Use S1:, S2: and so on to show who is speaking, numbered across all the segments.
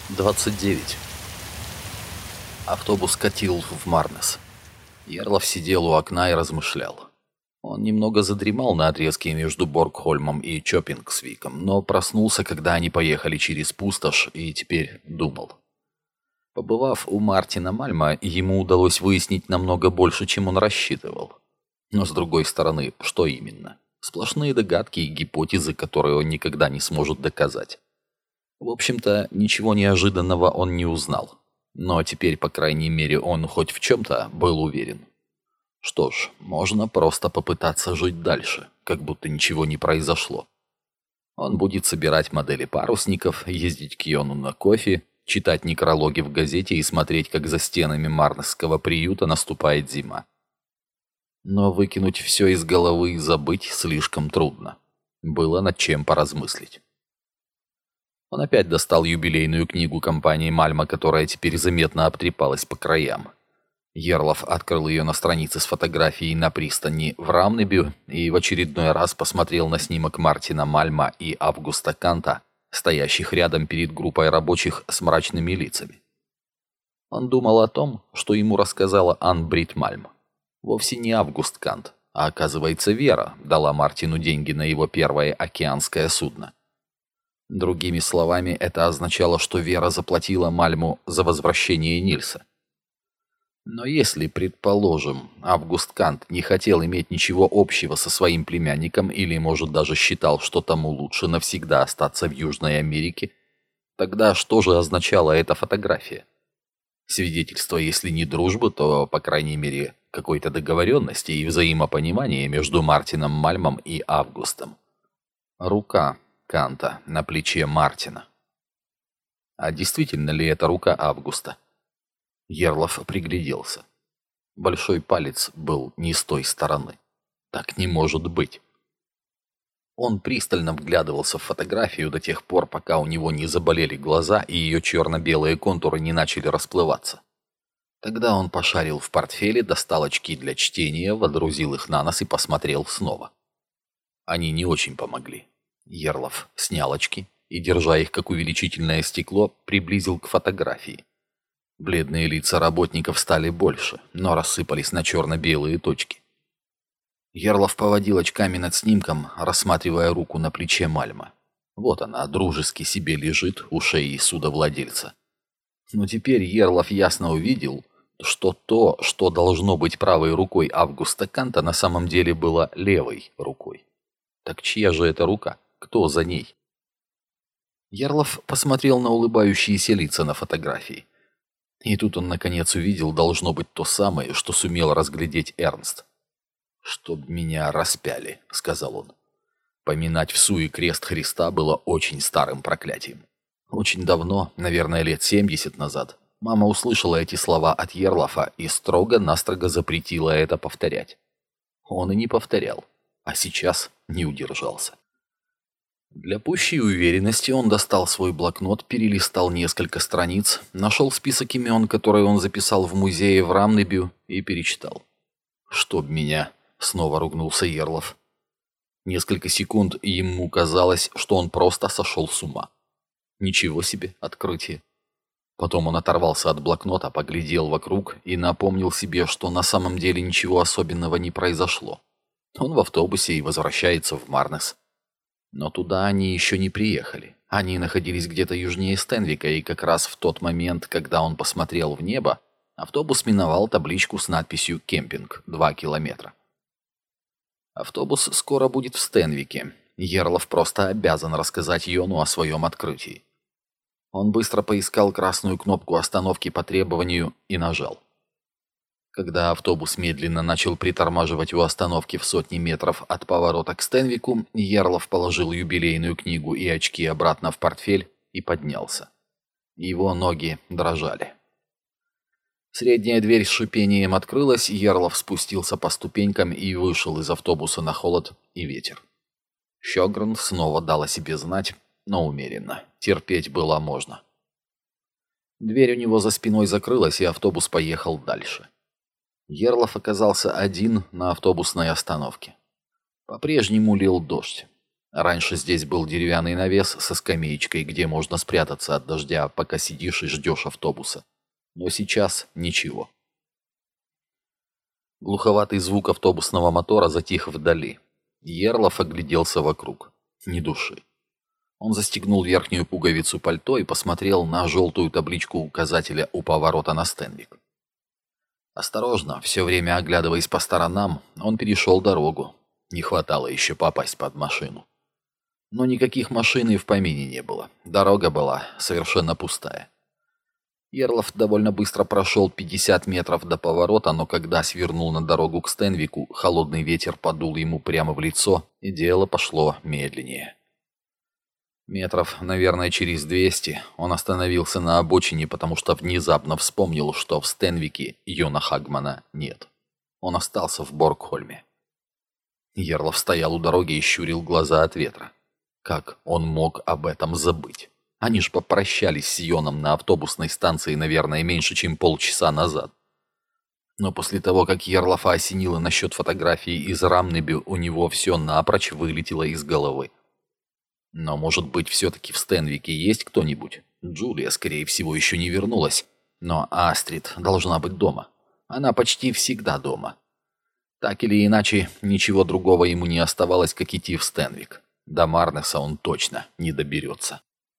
S1: 29. Автобус катил в Марнес. Ярлов сидел у окна и размышлял. Он немного задремал на отрезке между Боргхольмом и Чоппингсвиком, но проснулся, когда они поехали через пустошь, и теперь думал. Побывав у Мартина Мальма, ему удалось выяснить намного больше, чем он рассчитывал. Но с другой стороны, что именно? Сплошные догадки и гипотезы, которые он никогда не сможет доказать. В общем-то, ничего неожиданного он не узнал. Но теперь, по крайней мере, он хоть в чем-то был уверен. Что ж, можно просто попытаться жить дальше, как будто ничего не произошло. Он будет собирать модели парусников, ездить к Йону на кофе, читать некрологи в газете и смотреть, как за стенами Марнесского приюта наступает зима. Но выкинуть все из головы и забыть слишком трудно. Было над чем поразмыслить. Он опять достал юбилейную книгу компании Мальма, которая теперь заметно обтрепалась по краям. Ярлов открыл ее на странице с фотографией на пристани в Рамнебю и в очередной раз посмотрел на снимок Мартина Мальма и Августа Канта, стоящих рядом перед группой рабочих с мрачными лицами. Он думал о том, что ему рассказала Анн Брит Мальм. Вовсе не Август Кант, а, оказывается, Вера дала Мартину деньги на его первое океанское судно. Другими словами, это означало, что Вера заплатила Мальму за возвращение Нильса. Но если, предположим, Август Кант не хотел иметь ничего общего со своим племянником или, может, даже считал, что тому лучше навсегда остаться в Южной Америке, тогда что же означала эта фотография? Свидетельство, если не дружбы, то, по крайней мере, какой-то договоренности и взаимопонимания между Мартином Мальмом и Августом. Рука Канта на плече Мартина. А действительно ли это рука Августа? Ярлов пригляделся. Большой палец был не с той стороны. Так не может быть. Он пристально вглядывался в фотографию до тех пор, пока у него не заболели глаза и ее черно-белые контуры не начали расплываться. Тогда он пошарил в портфеле, достал очки для чтения, водрузил их на нос и посмотрел снова. Они не очень помогли. Ярлов снял очки и, держа их как увеличительное стекло, приблизил к фотографии. Бледные лица работников стали больше, но рассыпались на черно-белые точки. Ярлов поводил очками над снимком, рассматривая руку на плече Мальма. Вот она, дружески себе лежит у шеи судовладельца. Но теперь Ярлов ясно увидел, что то, что должно быть правой рукой Августа Канта, на самом деле было левой рукой. Так чья же это рука? Кто за ней? Ярлов посмотрел на улыбающиеся лица на фотографии. И тут он, наконец, увидел, должно быть, то самое, что сумел разглядеть Эрнст. «Чтоб меня распяли», — сказал он. Поминать в суе крест Христа было очень старым проклятием. Очень давно, наверное, лет 70 назад, мама услышала эти слова от Ярлова и строго-настрого запретила это повторять. Он и не повторял, а сейчас не удержался. Для пущей уверенности он достал свой блокнот, перелистал несколько страниц, нашел список имен, которые он записал в музее в Рамнебю, и перечитал. «Чтоб меня!» — снова ругнулся Ярлов. Несколько секунд ему казалось, что он просто сошел с ума. Ничего себе открытие. Потом он оторвался от блокнота, поглядел вокруг и напомнил себе, что на самом деле ничего особенного не произошло. Он в автобусе и возвращается в Марнес. Но туда они еще не приехали. Они находились где-то южнее Стенвика, и как раз в тот момент, когда он посмотрел в небо, автобус миновал табличку с надписью «Кемпинг. 2 километра». Автобус скоро будет в Стенвике. Ярлов просто обязан рассказать Йону о своем открытии. Он быстро поискал красную кнопку остановки по требованию и нажал. Когда автобус медленно начал притормаживать у остановки в сотни метров от поворота к Стенвику, Ярлов положил юбилейную книгу и очки обратно в портфель и поднялся. Его ноги дрожали. Средняя дверь с шипением открылась, Ярлов спустился по ступенькам и вышел из автобуса на холод и ветер. Щегрн снова дал о себе знать, но умеренно. Терпеть было можно. Дверь у него за спиной закрылась, и автобус поехал дальше. Ярлов оказался один на автобусной остановке. По-прежнему лил дождь. Раньше здесь был деревянный навес со скамеечкой, где можно спрятаться от дождя, пока сидишь и ждешь автобуса. Но сейчас ничего. Глуховатый звук автобусного мотора затих вдали. Ерлов огляделся вокруг. Ни души. Он застегнул верхнюю пуговицу пальто и посмотрел на желтую табличку указателя у поворота на Стенвик. Осторожно, все время оглядываясь по сторонам, он перешел дорогу. Не хватало еще попасть под машину. Но никаких машин и в помине не было. Дорога была совершенно пустая. Ерлов довольно быстро прошел 50 метров до поворота, но когда свернул на дорогу к Стенвику, холодный ветер подул ему прямо в лицо, и дело пошло медленнее. Метров, наверное, через 200 он остановился на обочине, потому что внезапно вспомнил, что в Стенвике Йона Хагмана нет. Он остался в Боргхольме. Ерлов стоял у дороги и щурил глаза от ветра. Как он мог об этом забыть? Они ж попрощались с Йоном на автобусной станции, наверное, меньше, чем полчаса назад. Но после того, как Ерлафа осенило насчет фотографии из Рамнеби, у него все напрочь вылетело из головы. Но, может быть, все-таки в Стенвике есть кто-нибудь? Джулия, скорее всего, еще не вернулась. Но Астрид должна быть дома. Она почти всегда дома. Так или иначе, ничего другого ему не оставалось, как идти в Стенвик. До Марнеса он точно не доберется.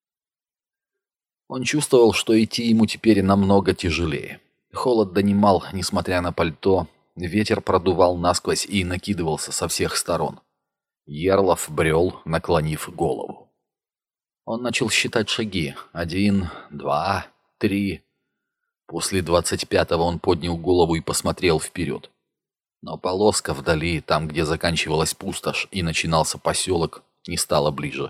S1: Он чувствовал, что идти ему теперь намного тяжелее. Холод донимал, несмотря на пальто, ветер продувал насквозь и накидывался со всех сторон. Ерлов брел, наклонив голову. Он начал считать шаги. 1, 2, 3. После 25-го он поднял голову и посмотрел вперед. Но полоска вдали, там, где заканчивалась пустошь и начинался поселок, не стала ближе.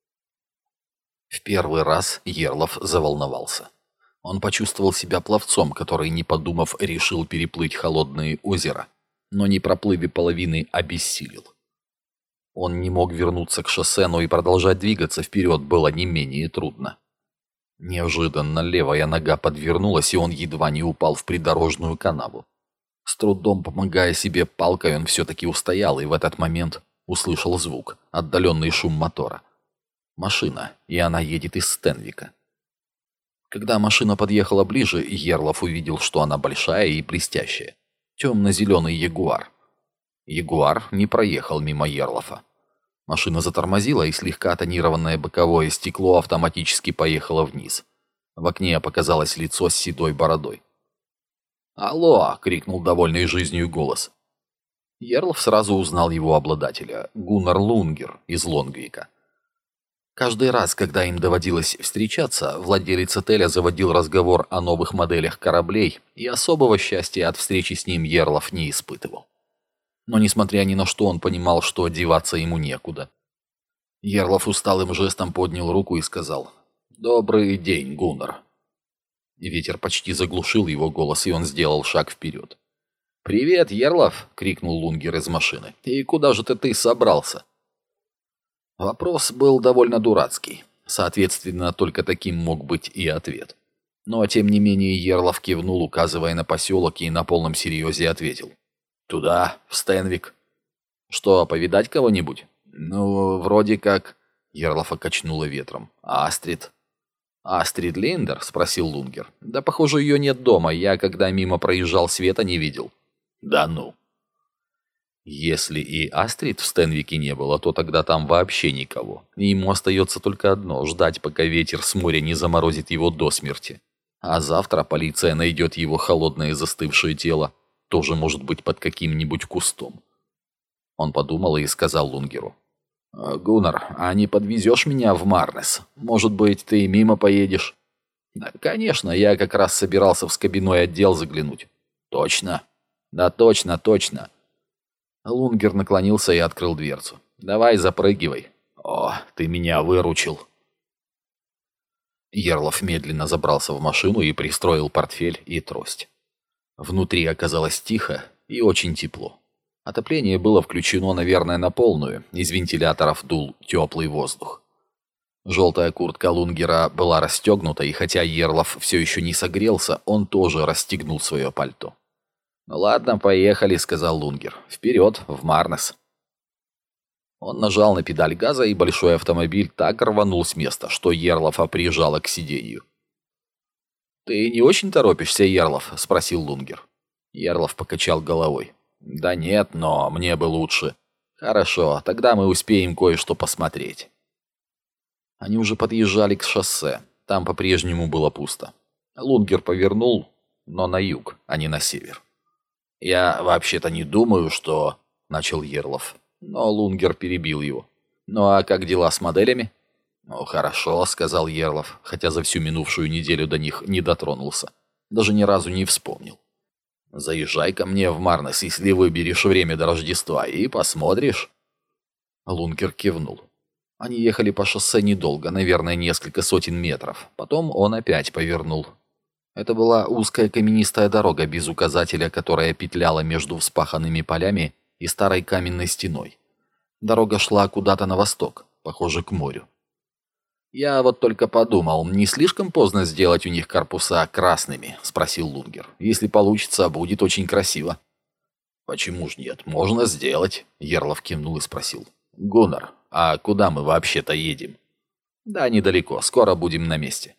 S1: В первый раз Ерлов заволновался. Он почувствовал себя пловцом, который, не подумав, решил переплыть холодное озеро, но не проплыв и половины, обессилел. Он не мог вернуться к шоссе, но и продолжать двигаться вперед было не менее трудно. Неожиданно левая нога подвернулась, и он едва не упал в придорожную канаву. С трудом помогая себе палкой, он все-таки устоял, и в этот момент услышал звук, отдаленный шум мотора. Машина, и она едет из Стенвика. Когда машина подъехала ближе, Ерлов увидел, что она большая и блестящая. Темно-зеленый Ягуар. Ягуар не проехал мимо Ерлофа. Машина затормозила, и слегка тонированное боковое стекло автоматически поехало вниз. В окне показалось лицо с седой бородой. «Алло!» — крикнул довольный жизнью голос. Ерлов сразу узнал его обладателя, Гуннар Лунгер из Лонгвика. Каждый раз, когда им доводилось встречаться, владелец отеля заводил разговор о новых моделях кораблей, и особого счастья от встречи с ним Ерлов не испытывал. Но, несмотря ни на что, он понимал, что деваться ему некуда. Ерлов усталым жестом поднял руку и сказал: «Добрый день, Гуннар». Ветер почти заглушил его голос, и он сделал шаг вперед. «Привет, Ерлов!» — крикнул Лунгер из машины. «И куда же ты собрался?» Вопрос был довольно дурацкий. Соответственно, только таким мог быть и ответ. Но, тем не менее, Ерлов кивнул, указывая на поселок, и на полном серьезе ответил: «Туда, в Стенвик». «Что, повидать кого-нибудь?» «Ну, вроде как...» Ерлофа качнуло ветром. «Астрид». «Астрид Линдер?» — спросил Лунгер. «Да, похоже, ее нет дома. Я, когда мимо проезжал, света не видел». «Да ну». Если и Астрид в Стенвике не было, то тогда там вообще никого. И ему остается только одно — ждать, пока ветер с моря не заморозит его до смерти. А завтра полиция найдет его холодное застывшее тело, тоже может быть под каким-нибудь кустом. Он подумал и сказал Лунгеру: «Гуннар, а не подвезешь меня в Марнес? Может быть, ты мимо поедешь?» «Да, конечно, я как раз собирался в скобяной отдел заглянуть». «Точно?» «Да, точно, точно». Лунгер наклонился и открыл дверцу. «Давай, запрыгивай». «О, ты меня выручил». Ерлов медленно забрался в машину и пристроил портфель и трость. Внутри оказалось тихо и очень тепло. Отопление было включено, наверное, на полную. Из вентиляторов дул теплый воздух. Желтая куртка Лунгера была расстегнута, и хотя Ерлов все еще не согрелся, он тоже расстегнул свое пальто. «Ну ладно, поехали», — сказал Лунгер. «Вперед, в Марнес». Он нажал на педаль газа, и большой автомобиль так рванул с места, что Ерлофа прижало к сиденью. «Ты не очень торопишься, Ерлов?» – спросил Лунгер. Ерлов покачал головой. «Да нет, но мне бы лучше». «Хорошо, тогда мы успеем кое-что посмотреть». Они уже подъезжали к шоссе. Там по-прежнему было пусто. Лунгер повернул, но на юг, а не на север. «Я вообще-то не думаю, что...» – начал Ерлов. Но Лунгер перебил его. «Ну а как дела с моделями?» «Ну, хорошо», — сказал Ерлов, хотя за всю минувшую неделю до них не дотронулся. Даже ни разу не вспомнил. «Заезжай ко мне в Марнес, если выберешь время до Рождества, и посмотришь». Лунгер кивнул. Они ехали по шоссе недолго, наверное, несколько сотен метров. Потом он опять повернул. Это была узкая каменистая дорога без указателя, которая петляла между вспаханными полями и старой каменной стеной. Дорога шла куда-то на восток, похоже, к морю. «Я вот только подумал, не слишком поздно сделать у них корпуса красными?» – спросил Лунгер. «Если получится, будет очень красиво». «Почему ж нет? Можно сделать», – Ерлов кивнул и спросил. «Гуннар, а куда мы вообще-то едем?» «Да, недалеко, скоро будем на месте».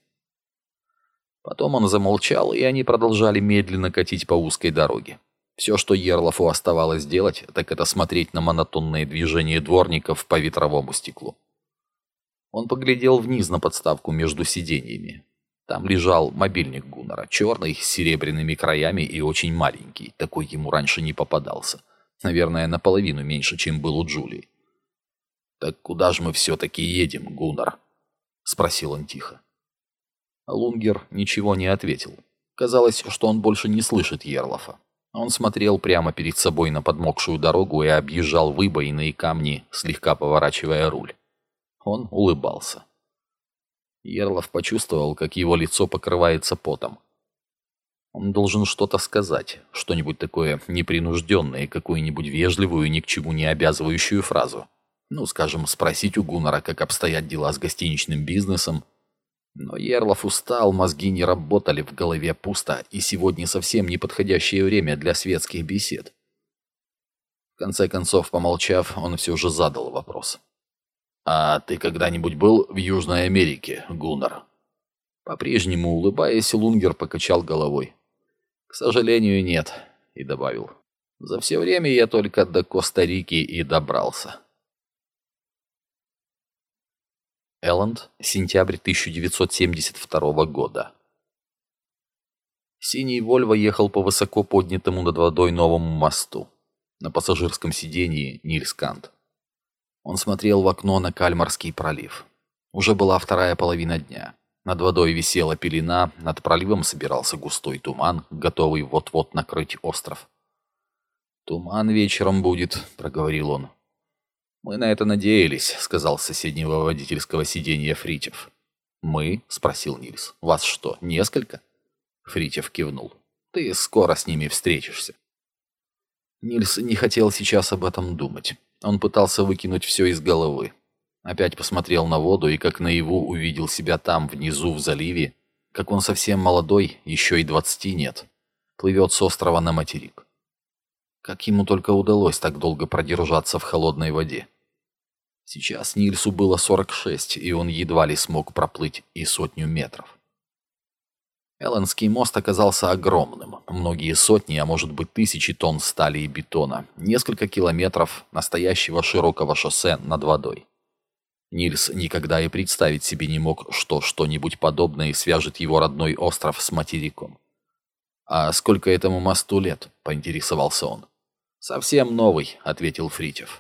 S1: Потом он замолчал, и они продолжали медленно катить по узкой дороге. Все, что Ерлофу оставалось делать, так это смотреть на монотонные движения дворников по ветровому стеклу. Он поглядел вниз на подставку между сиденьями. Там лежал мобильник Гуннара, черный, с серебряными краями и очень маленький. Такой ему раньше не попадался. Наверное, наполовину меньше, чем был у Джулии. «Так куда же мы все-таки едем, Гуннар?» — спросил он тихо. Лунгер ничего не ответил. Казалось, что он больше не слышит Ерлофа. Он смотрел прямо перед собой на подмокшую дорогу и объезжал выбоины и камни, слегка поворачивая руль. Он улыбался. Ерлов почувствовал, как его лицо покрывается потом. Он должен что-то сказать, что-нибудь такое непринужденное, какую-нибудь вежливую, ни к чему не обязывающую фразу. Ну, скажем, спросить у Гуннара, как обстоят дела с гостиничным бизнесом. Но Ерлов устал, мозги не работали, в голове пусто, и сегодня совсем неподходящее время для светских бесед. В конце концов, помолчав, он все же задал вопрос. «А ты когда-нибудь был в Южной Америке, Гуннар?» По-прежнему улыбаясь, Лунгер покачал головой. «К сожалению, нет», и добавил. «За все время я только до Коста-Рики и добрался». Элленд, сентябрь 1972 года. Синий Вольво ехал по высоко поднятому над водой новому мосту. На пассажирском сидении Нильс Кант. Он смотрел в окно на Кальмарский пролив. Уже была вторая половина дня. Над водой висела пелена, над проливом собирался густой туман, готовый вот-вот накрыть остров. «Туман вечером будет», — проговорил он. «Мы на это надеялись», — сказал с соседнего водительского сиденья Фритьев. «Мы?» — спросил Нильс. «Вас что, несколько?» Фритьев кивнул. «Ты скоро с ними встретишься». Нильс не хотел сейчас об этом думать. Он пытался выкинуть все из головы. Опять посмотрел на воду и как наяву увидел себя там, внизу, в заливе, как он совсем молодой, еще и 20 нет, плывет с острова на материк. Как ему только удалось так долго продержаться в холодной воде. Сейчас Нильсу было 46, и он едва ли смог проплыть и 100 метров. Элленский мост оказался огромным. Многие сотни, а может быть тысячи тонн стали и бетона. Несколько километров настоящего широкого шоссе над водой. Нильс никогда и представить себе не мог, что что-нибудь подобное свяжет его родной остров с материком. «А сколько этому мосту лет?» – поинтересовался он. «Совсем новый», – ответил Фритьев.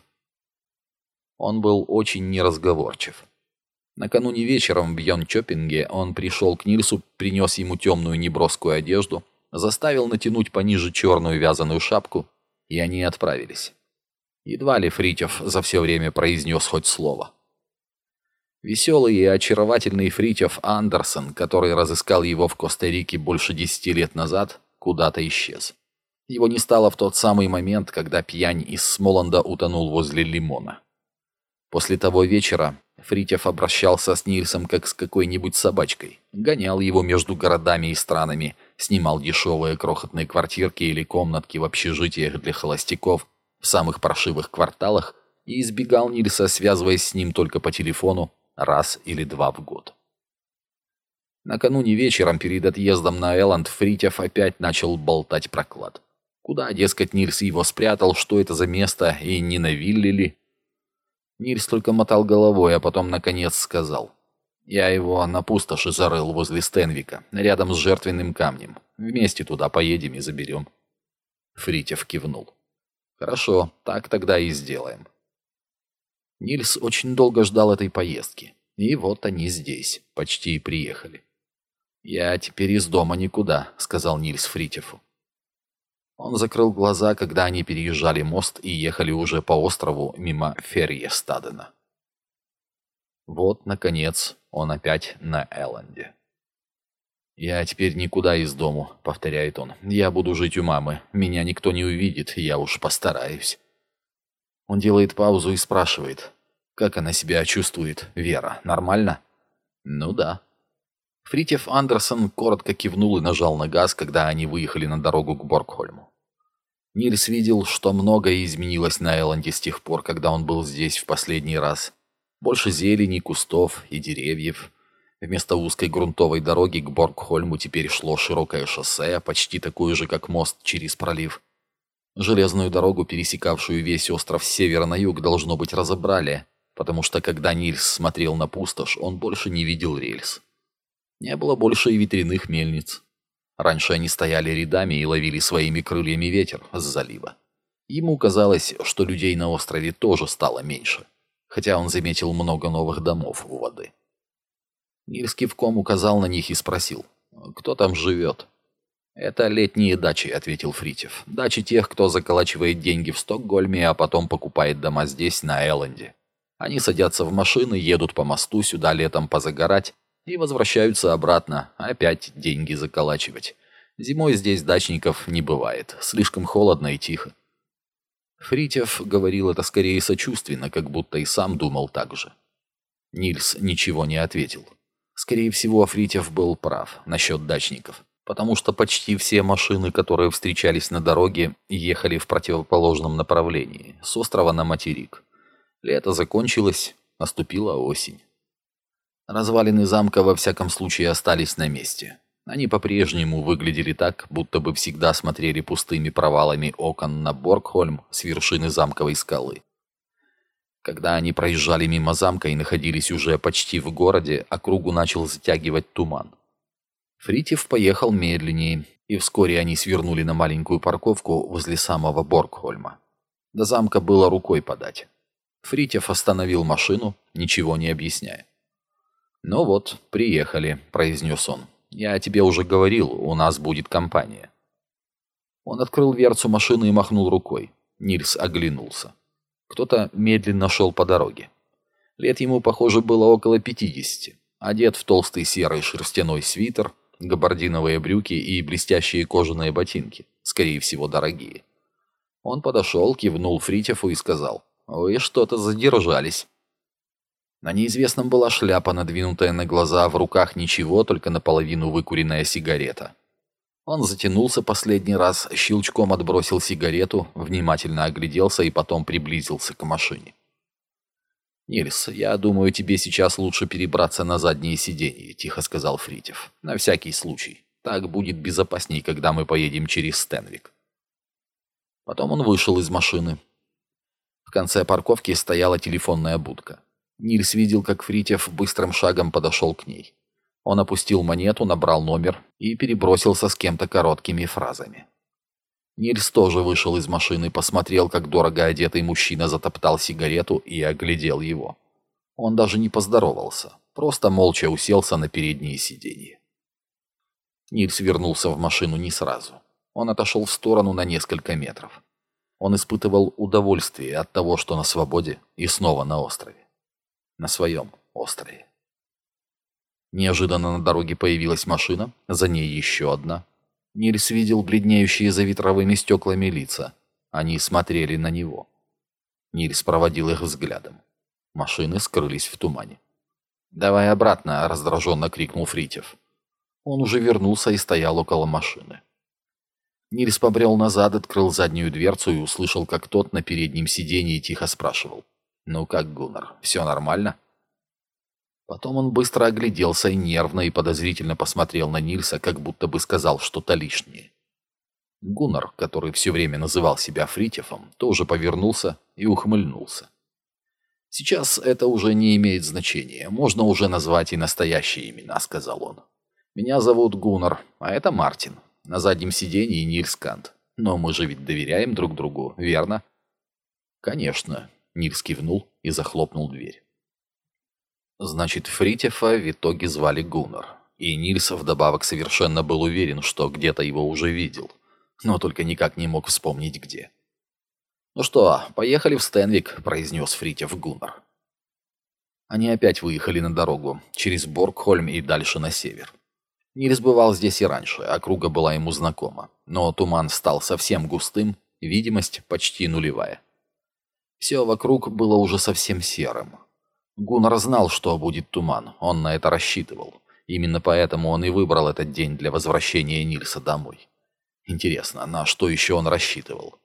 S1: Он был очень неразговорчив. Накануне вечером в Йончопинге он пришел к Нильсу, принес ему темную неброскую одежду, заставил натянуть пониже черную вязаную шапку, и они отправились. Едва ли Фритьев за все время произнес хоть слово. Веселый и очаровательный Фритьев Андерсон, который разыскал его в Коста-Рике больше 10 лет назад, куда-то исчез. Его не стало в тот самый момент, когда пьянь из Смоланда утонул возле Лимона. После того вечера Фритьев обращался с Нильсом как с какой-нибудь собачкой, гонял его между городами и странами, снимал дешевые крохотные квартирки или комнатки в общежитиях для холостяков в самых паршивых кварталах и избегал Нильса, связываясь с ним только по телефону раз или два в год. Накануне вечером перед отъездом на Элланд Фритьев опять начал болтать про клад. Куда, дескать, Нильс его спрятал, что это за место и не на вилле ли? Нильс только мотал головой, а потом наконец сказал: «Я его на пустоши зарыл возле Стенвика, рядом с жертвенным камнем. Вместе туда поедем и заберем». Фритьев кивнул. «Хорошо, так тогда и сделаем». Нильс очень долго ждал этой поездки. И вот они здесь, почти приехали. «Я теперь из дома никуда», — сказал Нильс Фритьефу. Он закрыл глаза, когда они переезжали мост и ехали уже по острову мимо Ферьестадена. Вот, наконец, он опять на Элленде. «Я теперь никуда из дому», — повторяет он. «Я буду жить у мамы. Меня никто не увидит, я уж постараюсь». Он делает паузу и спрашивает: «Как она себя чувствует, Вера? Нормально?» «Ну да». Фритьев Андерсон коротко кивнул и нажал на газ, когда они выехали на дорогу к Боргхольму. Нильс видел, что многое изменилось на Элленде с тех пор, когда он был здесь в последний раз. Больше зелени, кустов и деревьев. Вместо узкой грунтовой дороги к Боргхольму теперь шло широкое шоссе, почти такое же, как мост через пролив. Железную дорогу, пересекавшую весь остров с севера на юг, должно быть, разобрали, потому что, когда Нильс смотрел на пустошь, он больше не видел рельс. Не было больше и ветряных мельниц. Раньше они стояли рядами и ловили своими крыльями ветер с залива. Ему казалось, что людей на острове тоже стало меньше, хотя он заметил много новых домов у воды. Нильс кивком указал на них и спросил: «Кто там живет?» «Это летние дачи», — ответил Фритьев. «Дачи тех, кто заколачивает деньги в Стокгольме, а потом покупает дома здесь, на Элленде. Они садятся в машины, едут по мосту сюда летом позагорать и возвращаются обратно, опять деньги заколачивать. Зимой здесь дачников не бывает, слишком холодно и тихо». Фритьев говорил это скорее сочувственно, как будто и сам думал так же. Нильс ничего не ответил. Скорее всего, Фритьев был прав насчет дачников, потому что почти все машины, которые встречались на дороге, ехали в противоположном направлении, с острова на материк. Лето закончилось, наступила осень. Развалины замка во всяком случае остались на месте. Они по-прежнему выглядели так, будто бы всегда смотрели пустыми провалами окон на Боргхольм с вершины замковой скалы. Когда они проезжали мимо замка и находились уже почти в городе, округу начал затягивать туман. Фритьев поехал медленнее, и вскоре они свернули на маленькую парковку возле самого Боргхольма. До замка было рукой подать. Фритьев остановил машину, ничего не объясняя. «Ну вот, приехали», — произнес он. «Я тебе уже говорил, у нас будет компания». Он открыл дверцу машины и махнул рукой. Нильс оглянулся. Кто-то медленно шел по дороге. Лет ему, похоже, было около 50. Одет в толстый серый шерстяной свитер, габардиновые брюки и блестящие кожаные ботинки, скорее всего, дорогие. Он подошел, кивнул Фритьеву и сказал: «Вы что-то задержались». На неизвестном была шляпа, надвинутая на глаза, в руках ничего, только наполовину выкуренная сигарета. Он затянулся последний раз, щелчком отбросил сигарету, внимательно огляделся и потом приблизился к машине. «Нильс, я думаю, тебе сейчас лучше перебраться на заднее сиденье», — тихо сказал Фритьев. «На всякий случай. Так будет безопасней, когда мы поедем через Стенвик». Потом он вышел из машины. В конце парковки стояла телефонная будка. Нильс видел, как Фритьев быстрым шагом подошел к ней. Он опустил монету, набрал номер и перебросился с кем-то короткими фразами. Нильс тоже вышел из машины, посмотрел, как дорого одетый мужчина затоптал сигарету, и оглядел его. Он даже не поздоровался, просто молча уселся на переднее сиденье. Нильс вернулся в машину не сразу. Он отошел в сторону на несколько метров. Он испытывал удовольствие от того, что на свободе и снова на острове. На своем острове. Неожиданно на дороге появилась машина, за ней еще одна. Нильс видел бледнеющие за ветровыми стеклами лица. Они смотрели на него. Нильс проводил их взглядом. Машины скрылись в тумане. «Давай обратно!» — раздраженно крикнул Фритьев. Он уже вернулся и стоял около машины. Нильс побрел назад, открыл заднюю дверцу и услышал, как тот на переднем сиденье тихо спрашивал: «Ну как, Гуннар, все нормально?» Потом он быстро огляделся и нервно и подозрительно посмотрел на Нильса, как будто бы сказал что-то лишнее. Гуннар, который все время называл себя Фритьефом, тоже повернулся и ухмыльнулся. «Сейчас это уже не имеет значения. Можно уже назвать и настоящие имена», — сказал он. «Меня зовут Гуннар, а это Мартин. На заднем сиденье Нильс Кант. Но мы же ведь доверяем друг другу, верно?» «Конечно», — Нильс кивнул и захлопнул дверь. Значит, Фритьефа в итоге звали Гуннар. И Нильс вдобавок совершенно был уверен, что где-то его уже видел. Но только никак не мог вспомнить где. «Ну что, поехали в Стенвик», — произнес Фритьеф Гуннар. Они опять выехали на дорогу, через Боргхольм и дальше на север. Нильс бывал здесь и раньше, округа была ему знакома. Но туман стал совсем густым, видимость почти нулевая. Все вокруг было уже совсем серым. Гуннар знал, что будет туман, он на это рассчитывал. Именно поэтому он и выбрал этот день для возвращения Нильса домой. Интересно, на что еще он рассчитывал?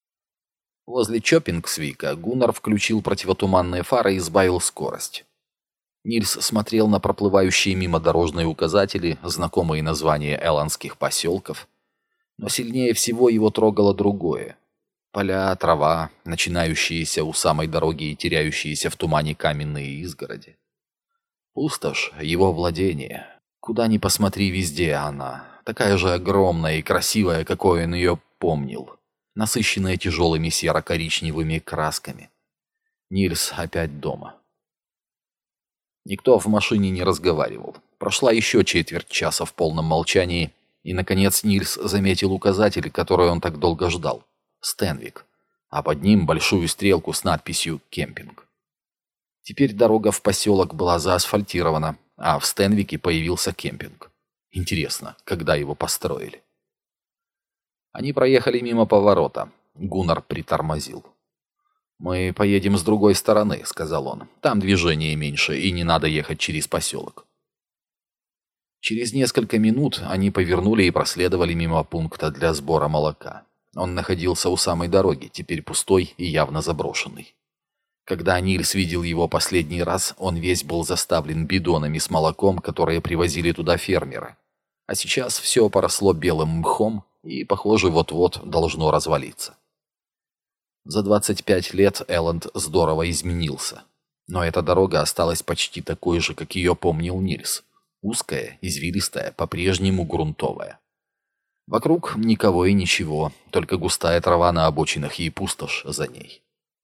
S1: Возле Чоппингсвика Гуннар включил противотуманные фары и сбавил скорость. Нильс смотрел на проплывающие мимо дорожные указатели, знакомые названия эландских поселков. Но сильнее всего его трогало другое. Поля, трава, начинающиеся у самой дороги и теряющиеся в тумане каменные изгороди. Пустошь — его владение. Куда ни посмотри, везде она. Такая же огромная и красивая, какой он ее помнил. Насыщенная тяжелыми серо-коричневыми красками. Нильс опять дома. Никто в машине не разговаривал. Прошла еще четверть часа в полном молчании, и, наконец, Нильс заметил указатель, который он так долго ждал. Стенвик. А под ним большую стрелку с надписью «Кемпинг». Теперь дорога в поселок была заасфальтирована, а в Стенвике появился кемпинг. Интересно, когда его построили? Они проехали мимо поворота. Гуннар притормозил. «Мы поедем с другой стороны», — сказал он. «Там движения меньше, и не надо ехать через поселок». Через несколько минут они повернули и проследовали мимо пункта для сбора молока. Он находился у самой дороги, теперь пустой и явно заброшенный. Когда Нильс видел его последний раз, он весь был заставлен бидонами с молоком, которые привозили туда фермеры. А сейчас все поросло белым мхом и, похоже, вот-вот должно развалиться. За 25 лет Элланд здорово изменился. Но эта дорога осталась почти такой же, как ее помнил Нильс. Узкая, извилистая, по-прежнему грунтовая. Вокруг никого и ничего, только густая трава на обочинах и пустошь за ней.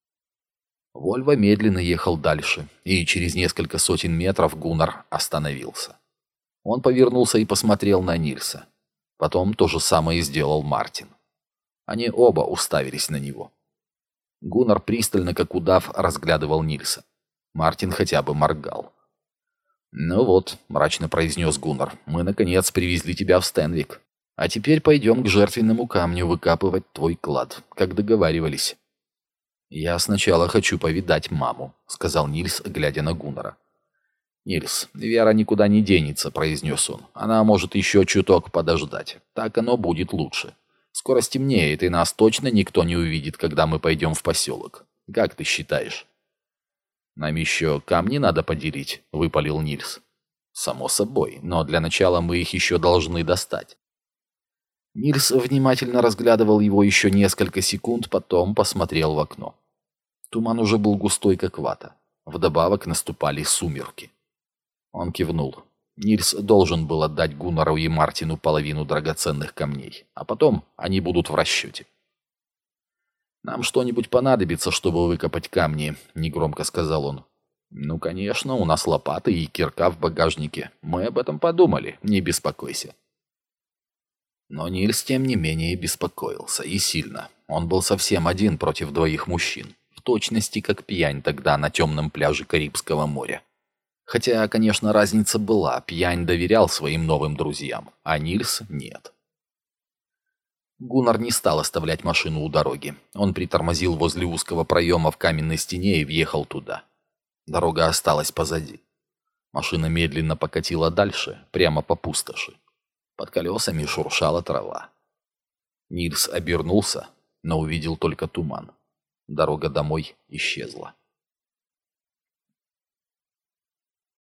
S1: Вольво медленно ехал дальше, и через несколько сотен метров Гуннар остановился. Он повернулся и посмотрел на Нильса. Потом то же самое сделал Мартин. Они оба уставились на него. Гуннар пристально, как удав, разглядывал Нильса. Мартин хотя бы моргал. «Ну вот», — мрачно произнес Гуннар, — «мы, наконец, привезли тебя в Стенвик. А теперь пойдем к жертвенному камню выкапывать твой клад, как договаривались». «Я сначала хочу повидать маму», — сказал Нильс, глядя на Гуннара. «Нильс, Вера никуда не денется», — произнес он. «Она может еще чуток подождать. Так оно будет лучше. Скоро стемнеет, и нас точно никто не увидит, когда мы пойдем в поселок. Как ты считаешь?» «Нам еще камни надо поделить», — выпалил Нильс. «Само собой, но для начала мы их еще должны достать». Нильс внимательно разглядывал его еще несколько секунд, потом посмотрел в окно. Туман уже был густой, как вата. Вдобавок наступали сумерки. Он кивнул. Нильс должен был отдать Гуннару и Мартину половину драгоценных камней, а потом они будут в расчете. «Нам что-нибудь понадобится, чтобы выкопать камни», — негромко сказал он. «Ну, конечно, у нас лопаты и кирка в багажнике. Мы об этом подумали, не беспокойся». Но Нильс, тем не менее, беспокоился, и сильно. Он был совсем один против двоих мужчин, в точности как пьянь тогда на темном пляже Карибского моря. Хотя, конечно, разница была, пьянь доверял своим новым друзьям, а Нильс нет. Гуннар не стал оставлять машину у дороги. Он притормозил возле узкого проема в каменной стене и въехал туда. Дорога осталась позади. Машина медленно покатила дальше, прямо по пустоши. Под колесами шуршала трава. Нильс обернулся, но увидел только туман. Дорога домой исчезла.